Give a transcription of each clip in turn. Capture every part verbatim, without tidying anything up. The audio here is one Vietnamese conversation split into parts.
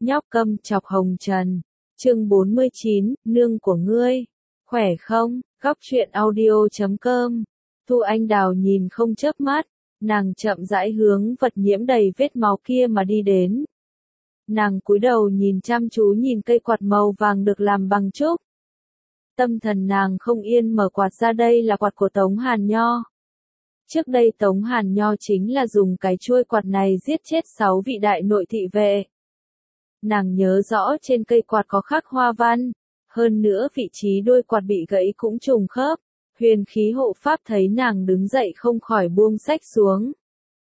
Nhóc câm chọc hồng trần. Chương bốn mươi chín, nương của ngươi. Khỏe không? Góc truyện audio chấm com. Thu Anh Đào nhìn không chớp mắt, nàng chậm rãi hướng vật nhiễm đầy vết máu kia mà đi đến. Nàng cúi đầu nhìn chăm chú nhìn cây quạt màu vàng được làm bằng trúc. Tâm thần nàng không yên mở quạt ra, đây là quạt của Tống Hàn Nho. Trước đây Tống Hàn Nho chính là dùng cái chuôi quạt này giết chết sáu vị đại nội thị vệ. Nàng nhớ rõ trên cây quạt có khắc hoa văn, hơn nữa vị trí đuôi quạt bị gãy cũng trùng khớp. Huyền khí hộ pháp thấy nàng đứng dậy không khỏi buông sách xuống.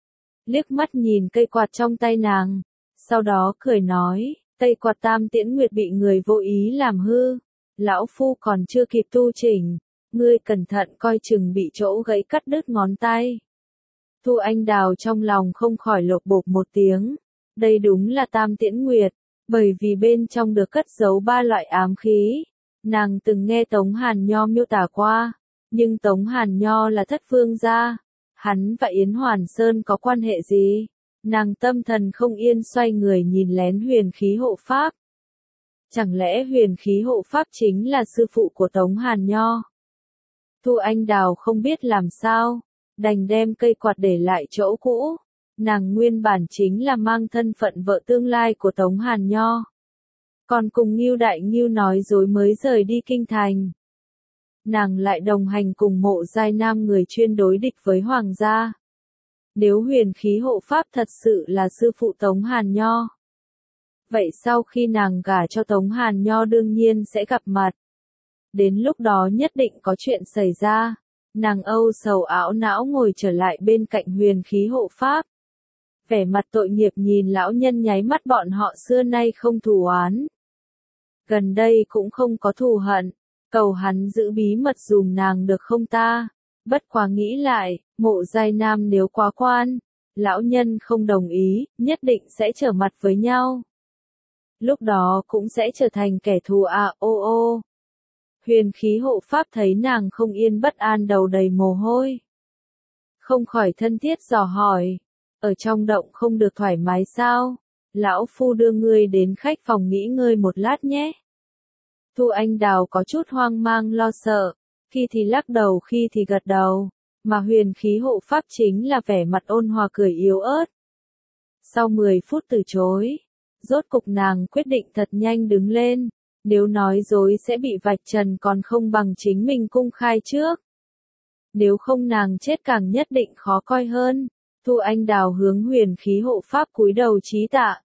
Liếc mắt nhìn cây quạt trong tay nàng, sau đó cười nói, cây quạt Tam Tiễn Nguyệt bị người vô ý làm hư, lão phu còn chưa kịp tu chỉnh, ngươi cẩn thận coi chừng bị chỗ gãy cắt đứt ngón tay. Thu Anh Đào trong lòng không khỏi lột bột một tiếng, đây đúng là Tam Tiễn Nguyệt, bởi vì bên trong được cất giấu ba loại ám khí. Nàng từng nghe Tống Hàn Nho miêu tả qua, nhưng Tống Hàn Nho là thất vương gia, hắn và Yến Hoàn Sơn có quan hệ gì? Nàng tâm thần không yên xoay người nhìn lén huyền khí hộ pháp. Chẳng lẽ huyền khí hộ pháp chính là sư phụ của Tống Hàn Nho? Thu Anh Đào không biết làm sao, đành đem cây quạt để lại chỗ cũ. Nàng nguyên bản chính là mang thân phận vợ tương lai của Tống Hàn Nho. Còn cùng Ngưu Đại Ngưu nói dối mới rời đi kinh thành. Nàng lại đồng hành cùng Mộ Giai Nam, người chuyên đối địch với hoàng gia. Nếu huyền khí hộ pháp thật sự là sư phụ Tống Hàn Nho, vậy sau khi nàng gả cho Tống Hàn Nho đương nhiên sẽ gặp mặt. Đến lúc đó nhất định có chuyện xảy ra. Nàng âu sầu ảo não ngồi trở lại bên cạnh huyền khí hộ pháp. Vẻ mặt tội nghiệp nhìn lão nhân, nháy mắt, bọn họ xưa nay không thù oán. Gần đây cũng không có thù hận, cầu hắn giữ bí mật dùm nàng được không ta? Bất quá nghĩ lại, Mộ Giai Nam nếu quá quan, lão nhân không đồng ý, nhất định sẽ trở mặt với nhau. Lúc đó cũng sẽ trở thành kẻ thù à ô ô. Huyền khí hộ pháp thấy nàng không yên bất an, đầu đầy mồ hôi. Không khỏi thân thiết dò hỏi, ở trong động không được thoải mái sao? Lão phu đưa ngươi đến khách phòng nghỉ ngơi một lát nhé. Thu Anh Đào có chút hoang mang lo sợ, khi thì lắc đầu khi thì gật đầu, mà huyền khí hộ pháp chính là vẻ mặt ôn hòa cười yếu ớt. Sau mười phút từ chối, rốt cục nàng quyết định thật nhanh đứng lên, nếu nói dối sẽ bị vạch trần, còn không bằng chính mình cung khai trước. Nếu không nàng chết càng nhất định khó coi hơn. Thu Anh Đào hướng huyền khí hộ pháp cúi đầu trí tạ,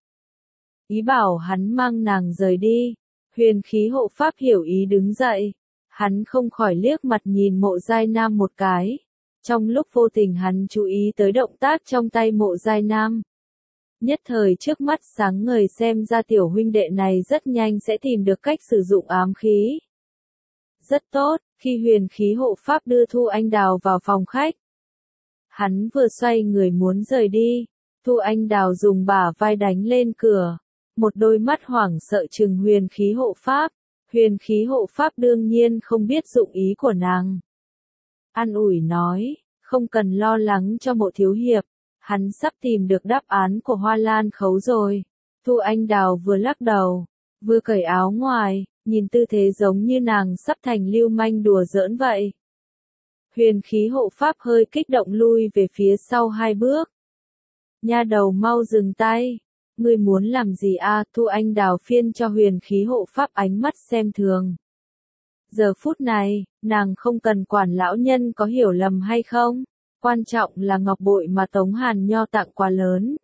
ý bảo hắn mang nàng rời đi. Huyền khí hộ pháp hiểu ý đứng dậy, hắn không khỏi liếc mặt nhìn Mộ Giai Nam một cái. Trong lúc vô tình hắn chú ý tới động tác trong tay Mộ Giai Nam. Nhất thời trước mắt sáng ngời, xem ra tiểu huynh đệ này rất nhanh sẽ tìm được cách sử dụng ám khí. Rất tốt, khi huyền khí hộ pháp đưa Thu Anh Đào vào phòng khách, hắn vừa xoay người muốn rời đi, Thu Anh Đào dùng bả vai đánh lên cửa, một đôi mắt hoảng sợ trừng huyền khí hộ pháp. Huyền khí hộ pháp đương nhiên không biết dụng ý của nàng. An ủi nói, không cần lo lắng cho Mộ thiếu hiệp, hắn sắp tìm được đáp án của Hoa Lan khấu rồi. Thu Anh Đào vừa lắc đầu, vừa cởi áo ngoài, nhìn tư thế giống như nàng sắp thành lưu manh đùa giỡn vậy. Huyền khí hộ pháp hơi kích động lui về phía sau hai bước. Nha đầu mau dừng tay, ngươi muốn làm gì a? Thu Anh Đào phiên cho huyền khí hộ pháp ánh mắt xem thường. Giờ phút này, nàng không cần quản lão nhân có hiểu lầm hay không, quan trọng là ngọc bội mà Tống Hàn Nho tặng quá lớn.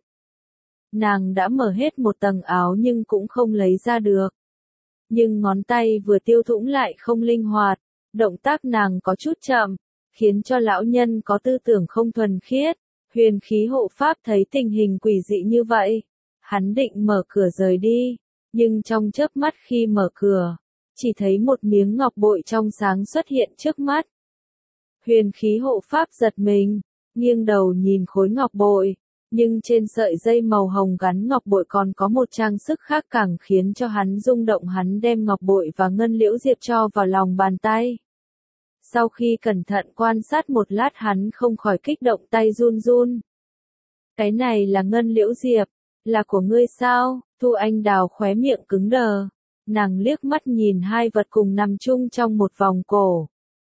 Nàng đã mở hết một tầng áo nhưng cũng không lấy ra được. Nhưng ngón tay vừa tiêu thủng lại không linh hoạt, động tác nàng có chút chậm, khiến cho lão nhân có tư tưởng không thuần khiết. Huyền khí hộ pháp thấy tình hình quỷ dị như vậy, hắn định mở cửa rời đi, nhưng trong chớp mắt khi mở cửa, chỉ thấy một miếng ngọc bội trong sáng xuất hiện trước mắt. Huyền khí hộ pháp giật mình, nghiêng đầu nhìn khối ngọc bội, nhưng trên sợi dây màu hồng gắn ngọc bội còn có một trang sức khác càng khiến cho hắn rung động. Hắn đem ngọc bội và ngân liễu diệp cho vào lòng bàn tay. Sau khi cẩn thận quan sát một lát hắn không khỏi kích động, tay run run. Cái này là ngân liễu diệp, là của ngươi sao? Thu Anh Đào khóe miệng cứng đờ, nàng liếc mắt nhìn hai vật cùng nằm chung trong một vòng cổ.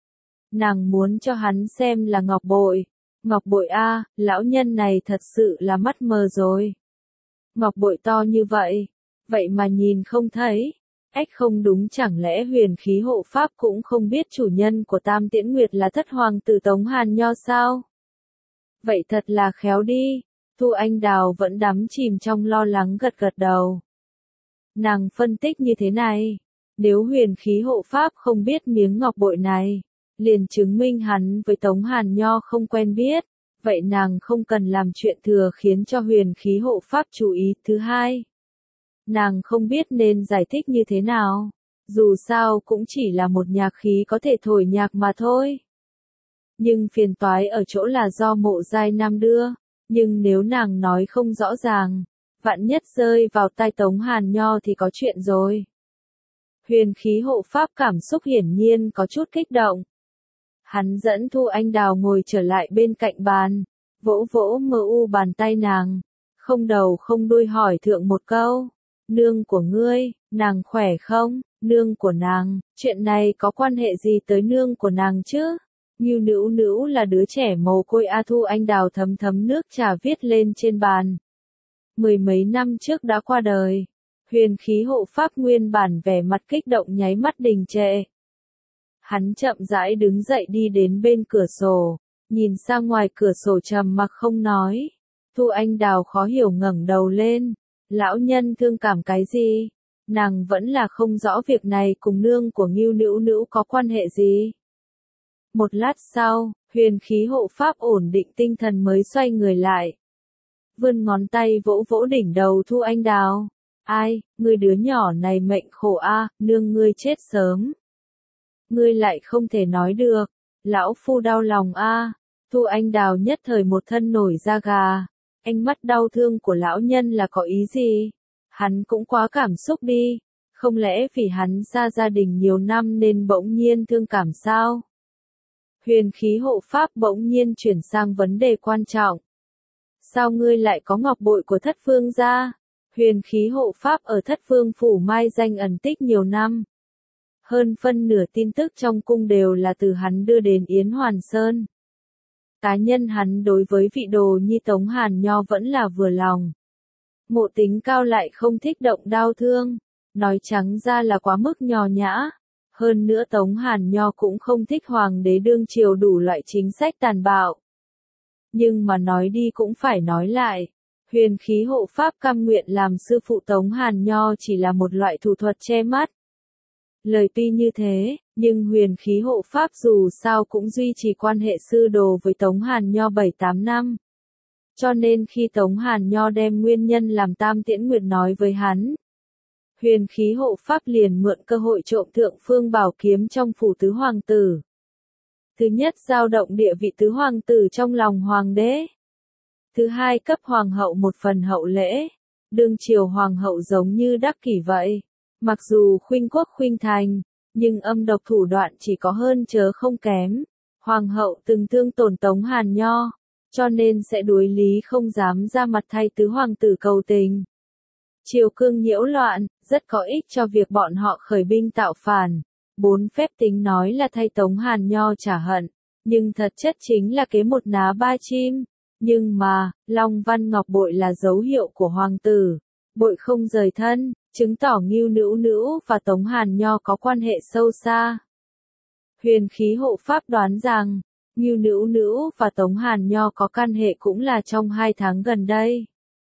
Nàng muốn cho hắn xem là ngọc bội. Ngọc bội a, lão nhân này thật sự là mắt mờ rồi. Ngọc bội to như vậy, vậy mà nhìn không thấy. Ách không đúng, chẳng lẽ huyền khí hộ pháp cũng không biết chủ nhân của Tam Tiễn Nguyệt là thất hoàng tử Tống Hàn Nho sao? Vậy thật là khéo đi. Thu Anh Đào vẫn đắm chìm trong lo lắng gật gật đầu. Nàng phân tích như thế này, nếu huyền khí hộ pháp không biết miếng ngọc bội này, liền chứng minh hắn với Tống Hàn Nho không quen biết, vậy nàng không cần làm chuyện thừa khiến cho huyền khí hộ pháp chú ý. Thứ hai, nàng không biết nên giải thích như thế nào, dù sao cũng chỉ là một nhạc khí có thể thổi nhạc mà thôi. Nhưng phiền toái ở chỗ là do Mộ Giai Nam đưa, nhưng nếu nàng nói không rõ ràng, vạn nhất rơi vào tai Tống Hàn Nho thì có chuyện rồi. Huyền khí hộ pháp cảm xúc hiển nhiên có chút kích động. Hắn dẫn Thu Anh Đào ngồi trở lại bên cạnh bàn, vỗ vỗ mờ u bàn tay nàng, không đầu không đuôi hỏi thượng một câu. Nương của ngươi, nàng khỏe không? Nương của nàng, chuyện này có quan hệ gì tới nương của nàng chứ? Ngưu Nữu Nữu là đứa trẻ mồ côi a. Thu Anh Đào thấm thấm nước trà viết lên trên bàn. Mười mấy năm trước đã qua đời. Huyền khí hộ pháp nguyên bản vẻ mặt kích động nháy mắt đình trệ. Hắn chậm rãi đứng dậy đi đến bên cửa sổ, nhìn sang ngoài cửa sổ trầm mặc không nói. Thu Anh Đào khó hiểu ngẩng đầu lên. Lão nhân thương cảm cái gì? Nàng vẫn là không rõ việc này cùng nương của Ngưu Nữu Nữu có quan hệ gì. Một lát sau, huyền khí hộ pháp ổn định tinh thần mới xoay người lại. Vươn ngón tay vỗ vỗ đỉnh đầu Thu Anh Đào. Ai, ngươi đứa nhỏ này mệnh khổ a, nương ngươi chết sớm. Ngươi lại không thể nói được, lão phu đau lòng a. Thu Anh Đào nhất thời một thân nổi da gà. Ánh mắt đau thương của lão nhân là có ý gì? Hắn cũng quá cảm xúc đi. Không lẽ vì hắn xa gia đình nhiều năm nên bỗng nhiên thương cảm sao? Huyền khí hộ pháp bỗng nhiên chuyển sang vấn đề quan trọng. Sao ngươi lại có ngọc bội của thất phương gia? Huyền khí hộ pháp ở thất phương phủ mai danh ẩn tích nhiều năm. Hơn phân nửa tin tức trong cung đều là từ hắn đưa đến Yến Hoàn Sơn. Cá nhân hắn đối với vị đồ nhi Tống Hàn Nho vẫn là vừa lòng. Ngộ tính cao lại không thích động đau thương. Nói trắng ra là quá mức nhò nhã. Hơn nữa Tống Hàn Nho cũng không thích hoàng đế đương triều đủ loại chính sách tàn bạo. Nhưng mà nói đi cũng phải nói lại. Huyền khí hộ pháp cam nguyện làm sư phụ Tống Hàn Nho chỉ là một loại thủ thuật che mắt. Lời tuy như thế, nhưng huyền khí hộ pháp dù sao cũng duy trì quan hệ sư đồ với Tống Hàn Nho bảy tám năm. Cho nên khi Tống Hàn Nho đem nguyên nhân làm Tam Tiễn Nguyệt nói với hắn, huyền khí hộ pháp liền mượn cơ hội trộm thượng phương bảo kiếm trong phủ tứ hoàng tử. Thứ nhất, giao động địa vị tứ hoàng tử trong lòng hoàng đế. Thứ hai, cấp hoàng hậu một phần hậu lễ. Đương triều hoàng hậu giống như đắc kỷ vậy. Mặc dù khuynh quốc khuynh thành, nhưng âm độc thủ đoạn chỉ có hơn chớ không kém. Hoàng hậu từng thương tổn Tống Hàn Nho, cho nên sẽ đối lý không dám ra mặt thay tứ hoàng tử cầu tình. Triều cương nhiễu loạn, rất có ích cho việc bọn họ khởi binh tạo phản. Bốn phép tính nói là thay Tống Hàn Nho trả hận, nhưng thật chất chính là kế một ná ba chim. Nhưng mà, Long Văn Ngọc bội là dấu hiệu của hoàng tử. Bội không rời thân, chứng tỏ Ngưu Nữu Nữu và Tống Hàn Nho có quan hệ sâu xa. Huyền khí hộ pháp đoán rằng, Ngưu Nữu Nữu và Tống Hàn Nho có căn hệ cũng là trong hai tháng gần đây.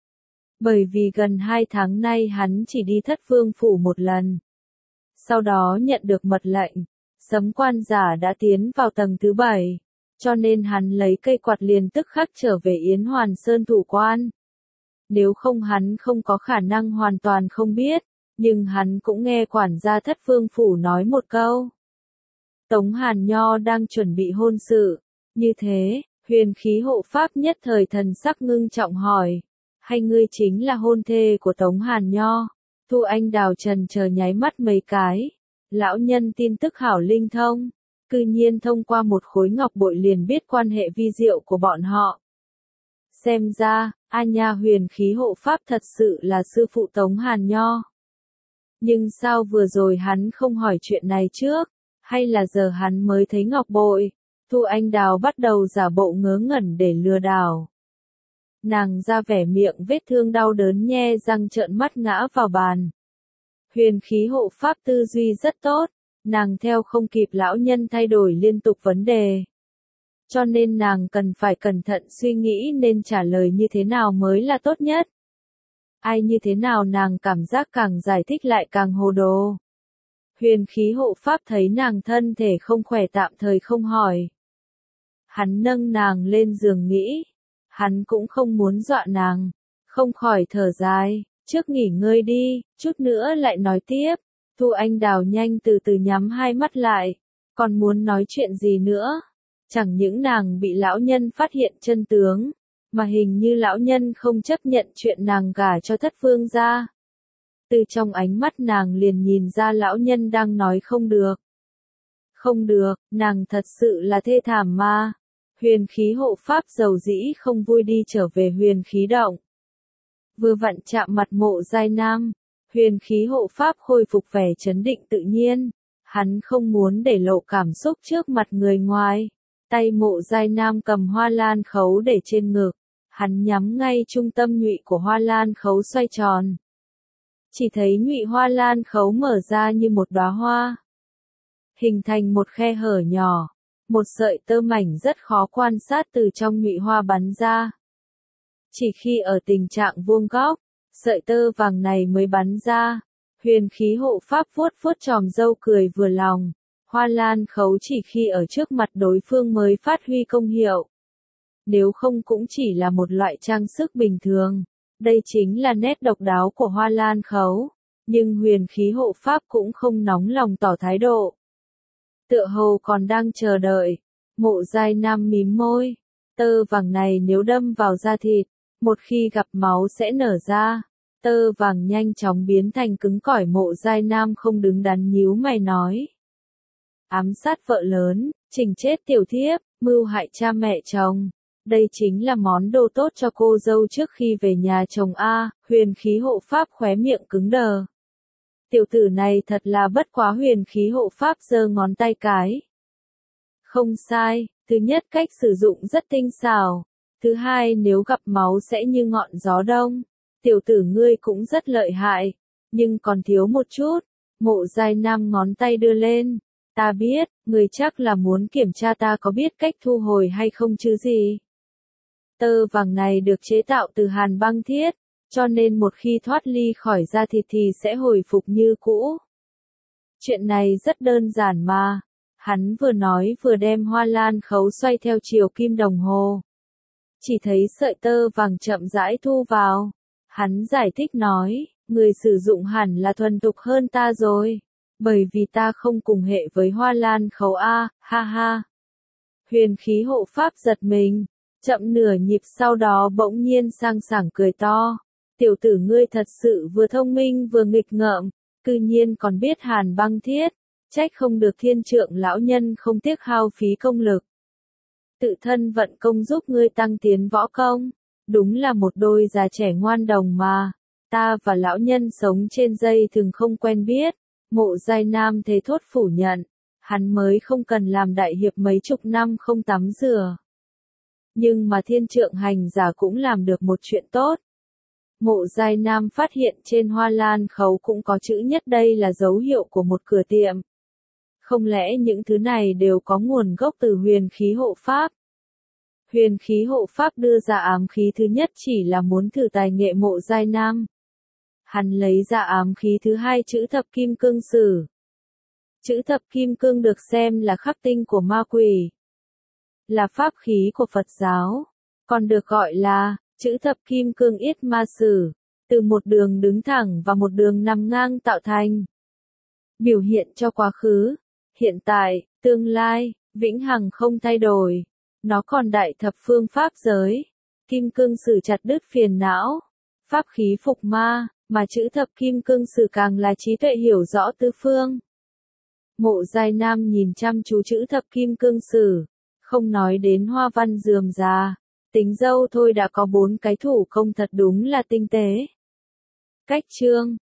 Bởi vì gần hai tháng nay hắn chỉ đi thất phương phủ một lần. Sau đó nhận được mật lệnh, Sấm quan giả đã tiến vào tầng thứ bảy, cho nên hắn lấy cây quạt liền tức khắc trở về Yến Hoàn Sơn thủ quan. Nếu không hắn không có khả năng hoàn toàn không biết, nhưng hắn cũng nghe quản gia thất phương phủ nói một câu. Tống Hàn Nho đang chuẩn bị hôn sự. Như thế, huyền khí hộ pháp nhất thời thần sắc ngưng trọng hỏi. Hay ngươi chính là hôn thê của Tống Hàn Nho? Thu Anh Đào trần chờ nháy mắt mấy cái. Lão nhân tin tức hảo linh thông. Cư nhiên thông qua một khối ngọc bội liền biết quan hệ vi diệu của bọn họ. Xem ra, A Nha huyền khí hộ pháp thật sự là sư phụ Tống Hàn Nho. Nhưng sao vừa rồi hắn không hỏi chuyện này trước, hay là giờ hắn mới thấy ngọc bội? Thu Anh Đào bắt đầu giả bộ ngớ ngẩn để lừa đảo. Nàng ra vẻ miệng vết thương đau đớn nhe răng trợn mắt ngã vào bàn. Huyền khí hộ pháp tư duy rất tốt, nàng theo không kịp lão nhân thay đổi liên tục vấn đề. Cho nên nàng cần phải cẩn thận suy nghĩ nên trả lời như thế nào mới là tốt nhất. Ai như thế nào nàng cảm giác càng giải thích lại càng hồ đồ. Huyền khí hộ pháp thấy nàng thân thể không khỏe tạm thời không hỏi. Hắn nâng nàng lên giường nghĩ. Hắn cũng không muốn dọa nàng. Không khỏi thở dài. Trước nghỉ ngơi đi, chút nữa lại nói tiếp. Thu Anh Đào nhanh từ từ nhắm hai mắt lại. Còn muốn nói chuyện gì nữa? Chẳng những nàng bị lão nhân phát hiện chân tướng, mà hình như lão nhân không chấp nhận chuyện nàng gả cho Thất Vương gia. Từ trong ánh mắt nàng liền nhìn ra lão nhân đang nói không được. Không được, nàng thật sự là thê thảm mà. Huyền khí hộ pháp dầu dĩ không vui đi trở về huyền khí động. Vừa vặn chạm mặt Mộ Giai Nam, huyền khí hộ pháp khôi phục vẻ trấn định tự nhiên. Hắn không muốn để lộ cảm xúc trước mặt người ngoài. Tay Mộ Giai Nam cầm hoa lan khấu để trên ngực. Hắn nhắm ngay trung tâm nhụy của hoa lan khấu xoay tròn. Chỉ thấy nhụy hoa lan khấu mở ra như một đóa hoa. Hình thành một khe hở nhỏ. Một sợi tơ mảnh rất khó quan sát từ trong nhụy hoa bắn ra. Chỉ khi ở tình trạng vuông góc, sợi tơ vàng này mới bắn ra. Huyền khí hộ pháp vuốt vuốt tròm râu cười vừa lòng. Hoa lan khấu chỉ khi ở trước mặt đối phương mới phát huy công hiệu. Nếu không cũng chỉ là một loại trang sức bình thường. Đây chính là nét độc đáo của hoa lan khấu. Nhưng huyền khí hộ pháp cũng không nóng lòng tỏ thái độ. Tựa hồ còn đang chờ đợi. Mộ Giai Nam mím môi. Tơ vàng này nếu đâm vào da thịt, một khi gặp máu sẽ nở ra. Tơ vàng nhanh chóng biến thành cứng cỏi. Mộ Giai Nam không đứng đắn nhíu mày nói. Ám sát vợ lớn, chỉnh chết tiểu thiếp, mưu hại cha mẹ chồng. Đây chính là món đồ tốt cho cô dâu trước khi về nhà chồng a. Huyền khí hộ pháp khóe miệng cứng đờ. Tiểu tử này thật là bất quá. Huyền khí hộ pháp giơ ngón tay cái. Không sai, thứ nhất cách sử dụng rất tinh xảo. Thứ hai nếu gặp máu sẽ như ngọn gió đông. Tiểu tử ngươi cũng rất lợi hại, nhưng còn thiếu một chút. Mộ Giai Nam ngón tay đưa lên. Ta biết, người chắc là muốn kiểm tra ta có biết cách thu hồi hay không chứ gì. Tơ vàng này được chế tạo từ hàn băng thiết, cho nên một khi thoát ly khỏi da thịt thì sẽ hồi phục như cũ. Chuyện này rất đơn giản mà. Hắn vừa nói vừa đem hoa lan khấu xoay theo chiều kim đồng hồ. Chỉ thấy sợi tơ vàng chậm rãi thu vào. Hắn giải thích nói, người sử dụng hẳn là thuần thục hơn ta rồi. Bởi vì ta không cùng hệ với hoa lan khấu A, ha ha. Huyền khí hộ pháp giật mình, chậm nửa nhịp sau đó bỗng nhiên sang sảng cười to. Tiểu tử ngươi thật sự vừa thông minh vừa nghịch ngợm, cư nhiên còn biết hàn băng thiết, trách không được thiên trượng lão nhân không tiếc hao phí công lực. Tự thân vận công giúp ngươi tăng tiến võ công, đúng là một đôi già trẻ ngoan đồng mà. Ta và lão nhân sống trên dây thường không quen biết. Mộ Giai Nam thế thốt phủ nhận, hắn mới không cần làm đại hiệp mấy chục năm không tắm rửa. Nhưng mà thiên trượng hành giả cũng làm được một chuyện tốt. Mộ Giai Nam phát hiện trên hoa lan khấu cũng có chữ nhất, đây là dấu hiệu của một cửa tiệm. Không lẽ những thứ này đều có nguồn gốc từ huyền khí hộ pháp? Huyền khí hộ pháp đưa ra ám khí thứ nhất chỉ là muốn thử tài nghệ Mộ Giai Nam. Hắn lấy ra ám khí thứ hai chữ thập kim cương sử. Chữ thập kim cương được xem là khắc tinh của ma quỷ. Là pháp khí của Phật giáo. Còn được gọi là chữ thập kim cương yết ma sử. Từ một đường đứng thẳng và một đường nằm ngang tạo thành. Biểu hiện cho quá khứ, hiện tại, tương lai, vĩnh hằng không thay đổi. Nó còn đại thập phương pháp giới. Kim cương sử chặt đứt phiền não. Pháp khí phục ma. Mà chữ thập kim cương sử càng là trí tuệ hiểu rõ tứ phương. Mộ Giai Nam nhìn chăm chú chữ thập kim cương sử, không nói đến hoa văn rườm rà, tính dâu thôi đã có bốn cái thủ công thật đúng là tinh tế. Cách chương